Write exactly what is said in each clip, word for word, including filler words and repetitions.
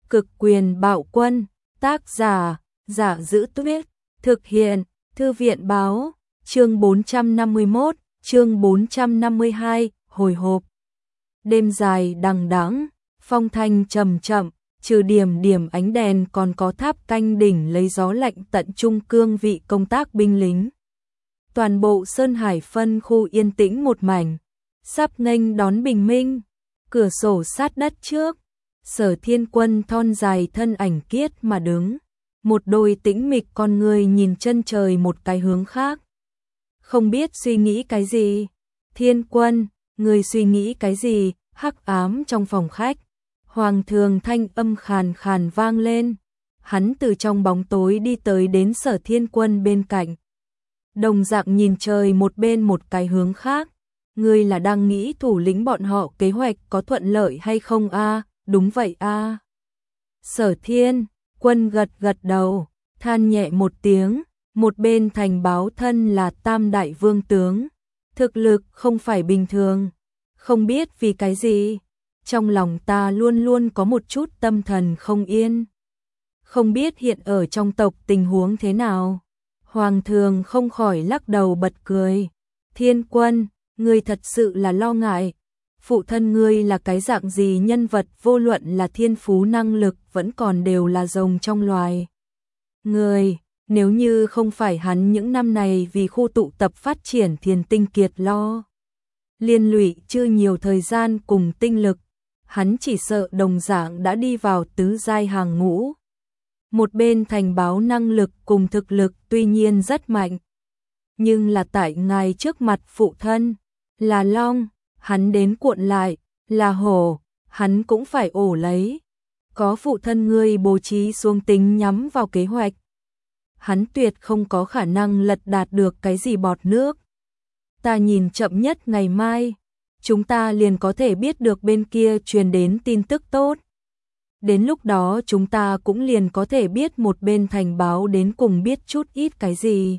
Cực quyền bạo quân, tác giả, Giả Giữ Tuyết, thực hiện, Thư viện báo, chương bốn trăm năm mươi mốt, chương bốn trăm năm mươi hai, hồi hộp. Đêm dài đằng đẵng, phong thanh trầm chậm, trừ điểm điểm ánh đèn còn có tháp canh đỉnh lấy gió lạnh tận trung cương vị công tác binh lính. Toàn bộ Sơn Hải phân khu yên tĩnh một mảnh, sắp nghênh đón bình minh, cửa sổ sát đất trước. Sở Thiên Quân thon dài thân ảnh kiết mà đứng, một đôi tĩnh mịch con người nhìn chân trời một cái hướng khác. Không biết suy nghĩ cái gì, Thiên Quân, người suy nghĩ cái gì, hắc ám trong phòng khách. Hoàng thường thanh âm khàn khàn vang lên, hắn từ trong bóng tối đi tới đến Sở Thiên Quân bên cạnh. Đồng dạng nhìn trời một bên một cái hướng khác, ngươi là đang nghĩ thủ lĩnh bọn họ kế hoạch có thuận lợi hay không a? À? Đúng vậy a. À. Sở Thiên Quân gật gật đầu, than nhẹ một tiếng, một bên thành báo thân là Tam Đại Vương tướng, thực lực không phải bình thường, không biết vì cái gì, trong lòng ta luôn luôn có một chút tâm thần không yên. Không biết hiện ở trong tộc tình huống thế nào. Hoàng thường không khỏi lắc đầu bật cười. Thiên Quân, ngươi thật sự là lo ngại. Phụ thân ngươi là cái dạng gì nhân vật, vô luận là thiên phú năng lực vẫn còn đều là rồng trong loài. Người, nếu như không phải hắn những năm này vì khu tụ tập phát triển Thiền Tinh Kiệt lo liên lụy chưa nhiều thời gian cùng tinh lực, hắn chỉ sợ đồng dạng đã đi vào tứ giai hàng ngũ. Một bên thành báo năng lực cùng thực lực tuy nhiên rất mạnh, nhưng là tại ngài trước mặt phụ thân, là long, hắn đến cuộn lại, là hổ, hắn cũng phải ổ lấy. Có phụ thân ngươi bố trí xuống tính nhắm vào kế hoạch, hắn tuyệt không có khả năng lật đạt được cái gì bọt nước. Ta nhìn chậm nhất ngày mai, chúng ta liền có thể biết được bên kia truyền đến tin tức tốt. Đến lúc đó chúng ta cũng liền có thể biết một bên thành báo đến cùng biết chút ít cái gì.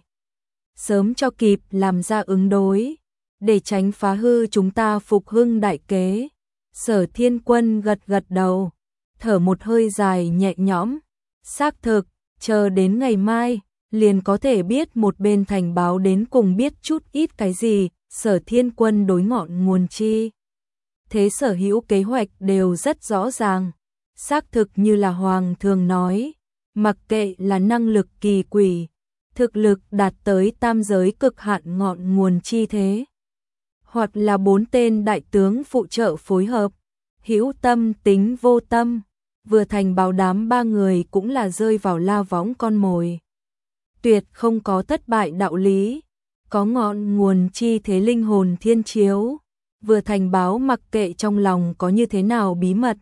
Sớm cho kịp làm ra ứng đối, để tránh phá hư chúng ta phục hưng đại kế. Sở Thiên Quân gật gật đầu, thở một hơi dài nhẹ nhõm. Xác thực, chờ đến ngày mai, liền có thể biết một bên thành báo đến cùng biết chút ít cái gì. Sở Thiên Quân đối ngọn nguồn chi thế sở hữu kế hoạch đều rất rõ ràng. Xác thực như là Hoàng thường nói, mặc kệ là năng lực kỳ quỷ, thực lực đạt tới tam giới cực hạn ngọn nguồn chi thế, hoặc là bốn tên đại tướng phụ trợ phối hợp, hữu tâm tính vô tâm, vừa thành báo đám ba người cũng là rơi vào la võng con mồi. Tuyệt không có thất bại đạo lý, có ngọn nguồn chi thế linh hồn thiên chiếu, vừa thành báo mặc kệ trong lòng có như thế nào bí mật,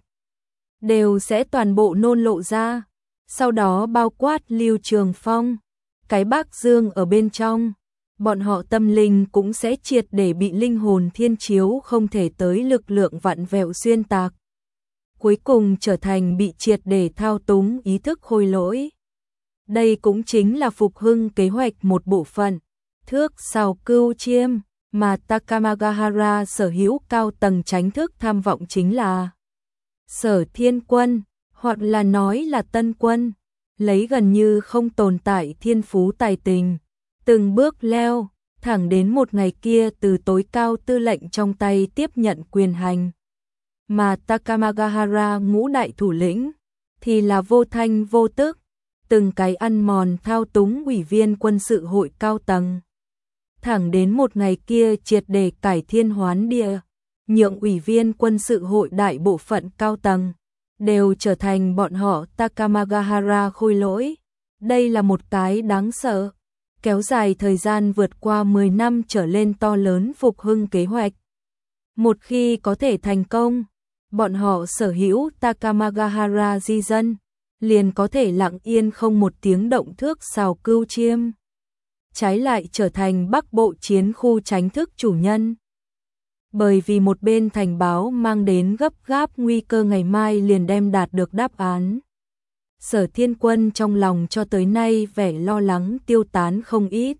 đều sẽ toàn bộ nôn lộ ra, sau đó bao quát Lưu Trường Phong, cái Bác Dương ở bên trong, bọn họ tâm linh cũng sẽ triệt để bị linh hồn thiên chiếu không thể tới lực lượng vặn vẹo xuyên tạc. Cuối cùng trở thành bị triệt để thao túng ý thức khôi lỗi. Đây cũng chính là phục hưng kế hoạch một bộ phận, thước sào cưu chiêm, mà Takamagahara sở hữu cao tầng tránh thức tham vọng chính là Sở Thiên Quân, hoặc là nói là Tân Quân, lấy gần như không tồn tại thiên phú tài tình, từng bước leo, thẳng đến một ngày kia từ tối cao tư lệnh trong tay tiếp nhận quyền hành. Mà Takamagahara ngũ đại thủ lĩnh, thì là vô thanh vô tức, từng cái ăn mòn thao túng ủy viên quân sự hội cao tầng. Thẳng đến một ngày kia triệt để cải thiên hoán địa, nhượng ủy viên quân sự hội đại bộ phận cao tầng đều trở thành bọn họ Takamagahara khôi lỗi. Đây là một cái đáng sợ, kéo dài thời gian vượt qua mười năm trở lên to lớn phục hưng kế hoạch. Một khi có thể thành công, bọn họ sở hữu Takamagahara di dân, liền có thể lặng yên không một tiếng động thước sào cưu chiêm. Trái lại trở thành Bắc Bộ chiến khu tránh thức chủ nhân. Bởi vì một bên thành báo mang đến gấp gáp nguy cơ ngày mai liền đem đạt được đáp án. Sở Thiên Quân trong lòng cho tới nay vẻ lo lắng tiêu tán không ít.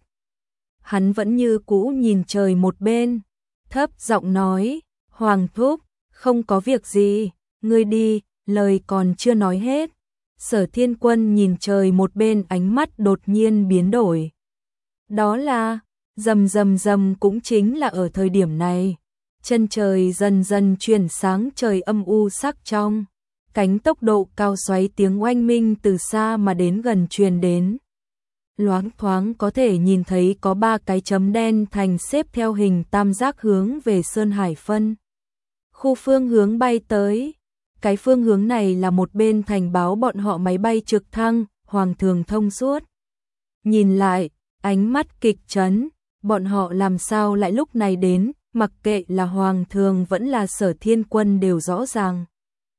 Hắn vẫn như cũ nhìn trời một bên, thấp giọng nói, Hoàng thúc, không có việc gì, ngươi đi, lời còn chưa nói hết. Sở Thiên Quân nhìn trời một bên, ánh mắt đột nhiên biến đổi. Đó là, rầm rầm rầm, cũng chính là ở thời điểm này. Chân trời dần dần chuyển sáng, trời âm u sắc trong. Cánh tốc độ cao xoáy, tiếng oanh minh từ xa mà đến gần truyền đến. Loáng thoáng có thể nhìn thấy có ba cái chấm đen thành xếp theo hình tam giác hướng về Sơn Hải Phân. Khu phương hướng bay tới. Cái phương hướng này là một bên thành báo bọn họ máy bay trực thăng, Hoàng Thường thông suốt. Nhìn lại, ánh mắt kịch chấn, bọn họ làm sao lại lúc này đến, mặc kệ là Hoàng Thường vẫn là Sở Thiên Quân đều rõ ràng.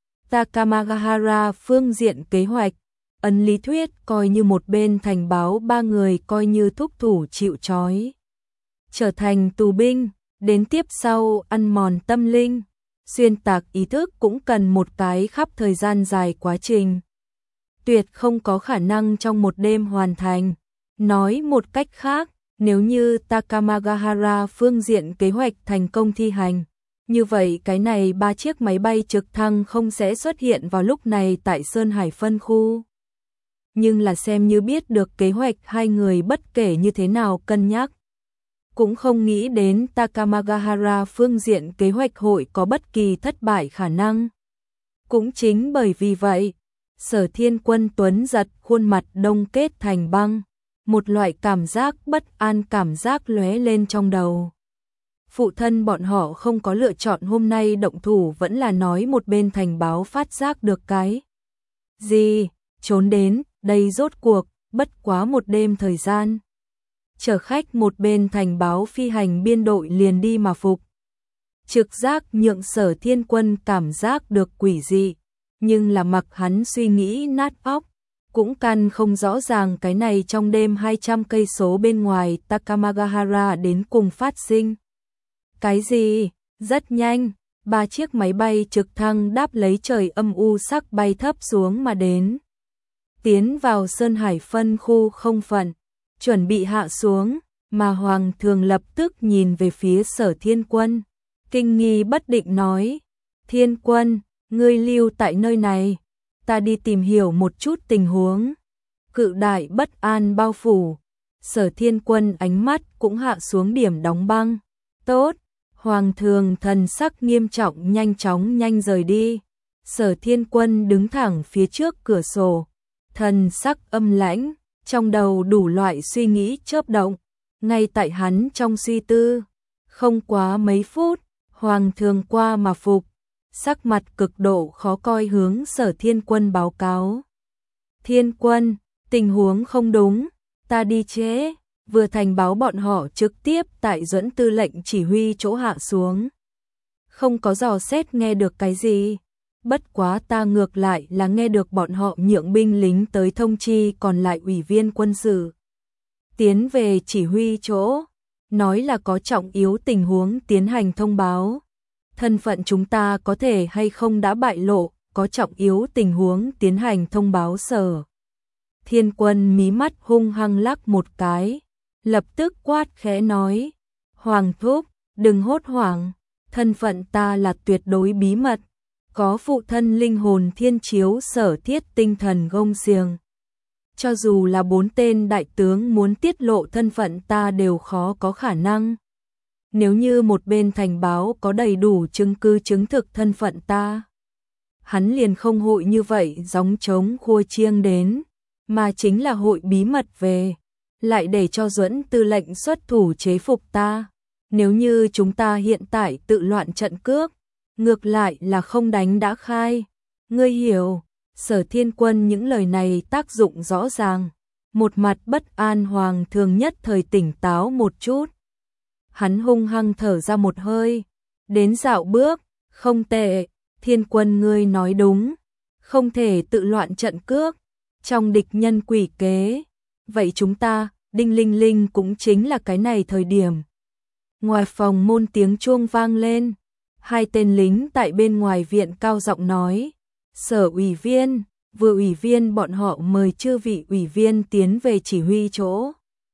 Takamagahara phương diện kế hoạch, ấn lý thuyết coi như một bên thành báo ba người coi như thúc thủ chịu trói. Trở thành tù binh, đến tiếp sau ăn mòn tâm linh, xuyên tạc ý thức cũng cần một cái khắp thời gian dài quá trình. Tuyệt không có khả năng trong một đêm hoàn thành. Nói một cách khác, nếu như Takamagahara phương diện kế hoạch thành công thi hành, như vậy cái này ba chiếc máy bay trực thăng không sẽ xuất hiện vào lúc này tại Sơn Hải phân khu. Nhưng là xem như biết được kế hoạch hai người bất kể như thế nào cân nhắc, cũng không nghĩ đến Takamagahara phương diện kế hoạch hội có bất kỳ thất bại khả năng. Cũng chính bởi vì vậy, Sở Thiên Quân tuấn giật khuôn mặt đông kết thành băng, một loại cảm giác bất an cảm giác lóe lên trong đầu. Phụ thân bọn họ không có lựa chọn hôm nay động thủ, vẫn là nói một bên thành báo phát giác được cái gì, trốn đến, đây rốt cuộc, bất quá một đêm thời gian. Chở khách một bên thành báo phi hành biên đội liền đi mà phục. Trực giác nhượng Sở Thiên Quân cảm giác được quỷ dị, nhưng là mặc hắn suy nghĩ nát óc, cũng căn không rõ ràng cái này trong đêm hai trăm cây số bên ngoài Takamagahara đến cùng phát sinh. Cái gì? Rất nhanh, ba chiếc máy bay trực thăng đáp lấy trời âm u sắc bay thấp xuống mà đến. Tiến vào Sơn Hải phân khu không phận, chuẩn bị hạ xuống, mà Hoàng Thường lập tức nhìn về phía Sở Thiên Quân. Kinh nghi bất định nói, Thiên Quân, ngươi lưu tại nơi này, ta đi tìm hiểu một chút tình huống. Cự đại bất an bao phủ, Sở Thiên Quân ánh mắt cũng hạ xuống điểm đóng băng. Tốt, Hoàng Thường thần sắc nghiêm trọng nhanh chóng nhanh rời đi. Sở Thiên Quân đứng thẳng phía trước cửa sổ, thần sắc âm lãnh, trong đầu đủ loại suy nghĩ chớp động. Ngay tại hắn trong suy tư, không quá mấy phút, Hoàng Thường qua mà phục, sắc mặt cực độ khó coi hướng Sở Thiên Quân báo cáo. Thiên Quân, tình huống không đúng, ta đi trễ. Vừa thành báo bọn họ trực tiếp tại Duẫn tư lệnh chỉ huy chỗ hạ xuống. Không có dò xét nghe được cái gì. Bất quá ta ngược lại là nghe được bọn họ nhượng binh lính tới thông chi còn lại ủy viên quân sự. Tiến về chỉ huy chỗ, nói là có trọng yếu tình huống tiến hành thông báo. Thân phận chúng ta có thể hay không đã bại lộ, có trọng yếu tình huống tiến hành thông báo Sở. Thiên Quân mí mắt hung hăng lắc một cái, lập tức quát khẽ nói, Hoàng thúc, đừng hốt hoảng, thân phận ta là tuyệt đối bí mật, có phụ thân linh hồn thiên chiếu Sở Thiết tinh thần gông xiềng. Cho dù là bốn tên đại tướng muốn tiết lộ thân phận ta đều khó có khả năng. Nếu như một bên thành báo có đầy đủ chứng cứ chứng thực thân phận ta, hắn liền không hội như vậy gióng trống khua chiêng đến, mà chính là hội bí mật về, lại để cho Duẫn tư lệnh xuất thủ chế phục ta. Nếu như chúng ta hiện tại tự loạn trận cước, ngược lại là không đánh đã khai. Ngươi hiểu, Sở Thiên Quân những lời này tác dụng rõ ràng. Một mặt bất an Hoàng Thường nhất thời tỉnh táo một chút. Hắn hung hăng thở ra một hơi, đến dạo bước, không tệ, Thiên Quân ngươi nói đúng, không thể tự loạn trận cước, trong địch nhân quỷ kế. Vậy chúng ta, đinh linh linh cũng chính là cái này thời điểm. Ngoài phòng môn tiếng chuông vang lên, hai tên lính tại bên ngoài viện cao giọng nói, Sở ủy viên, vừa ủy viên bọn họ mời chư vị ủy viên tiến về chỉ huy chỗ.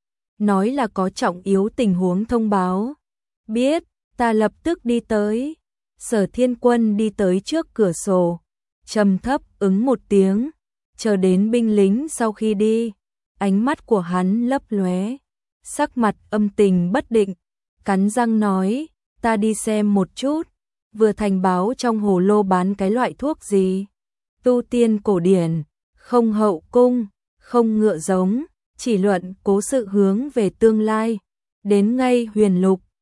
Nói là có trọng yếu tình huống thông báo. Biết, ta lập tức đi tới. Sở Thiên Quân đi tới trước cửa sổ, trầm thấp ứng một tiếng, chờ đến binh lính sau khi đi, ánh mắt của hắn lấp lóe, sắc mặt âm tình bất định, cắn răng nói, ta đi xem một chút, vừa thành báo trong hồ lô bán cái loại thuốc gì. Tu tiên cổ điển, không hậu cung, không ngựa giống, chỉ luận cố sự hướng về tương lai, đến ngay huyền lục,